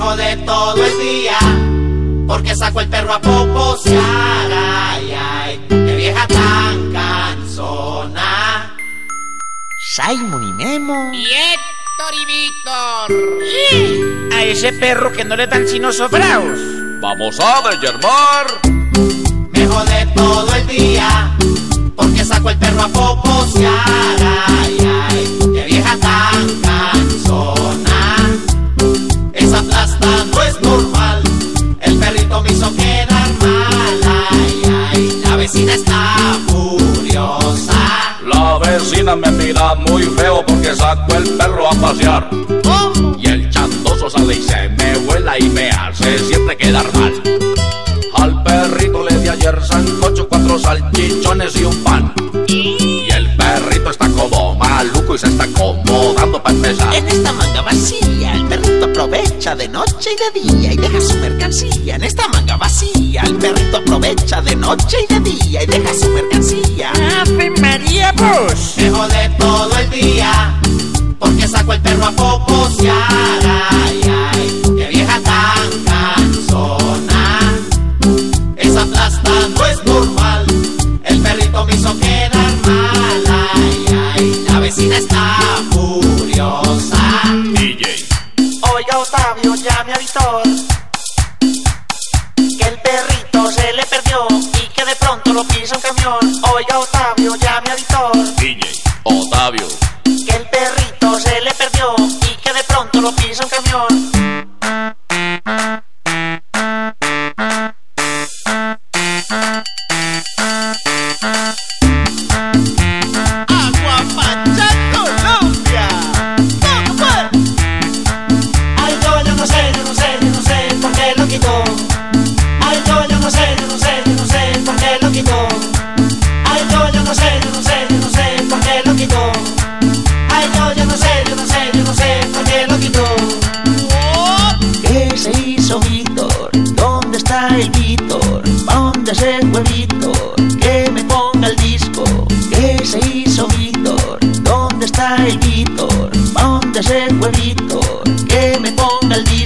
jode todo el día, porque saco el perro a poposear. Ay, ay, qué vieja tan cansona. Simon y Memo. Y Héctor y Víctor. A ese perro que no le dan sino sobraos. Vamos a desyermar. Me jode todo el día, porque saco el perro a poposear. Ay, ay, qué vieja tan cansona. Esa plasta no es normal, el perrito me hizo quedar mal. Ay, ay, la vecina está furiosa. La vecina me mira muy feo porque saco el perro a pasear. ¿Cómo? Y el chandoso sale y se me vuela y me hace siempre quedar mal. Al perrito le di ayer sancocho, 4 salchichones y un pan. Y el perrito está como maluco y se está acomodando para empezar. En esta manga vacía el perrito aprovecha de noche y de día y deja su mercancía. En esta manga vacía el perrito aprovecha de noche y de día y deja su mercancía. ¡Ave María, vos! Me jode todo el día, porque saco el perro a poposear. Ay, ay, qué vieja tan cansona. Esa plasta no es normal, el perrito me hizo quedar mal. Ay, ay, la vecina está furiosa. DJ. Oiga, Octavio, llame a Víctor, que el perrito se le perdió y que de pronto lo pisa un camión. Oiga, Octavio, llame a Víctor, DJ. Octavio. que el perrito se le perdió y que de pronto lo pisa un camión. Aguapancha, Colombia. ¿Cómo fue? Ay, yo no sé por qué lo quitó. Ay, yo no sé por qué lo quitó. Ay, yo no sé por qué lo quitó. Ay, yo no sé por qué lo quitó. ¿Qué se hizo Víctor? ¿Dónde está el Víctor? ¿Dónde se fue Víctor? Que me ponga el disco. ¿Qué se hizo Víctor? ¿Dónde está el Víctor? ¿Dónde se fue Víctor? Que me ponga el disco.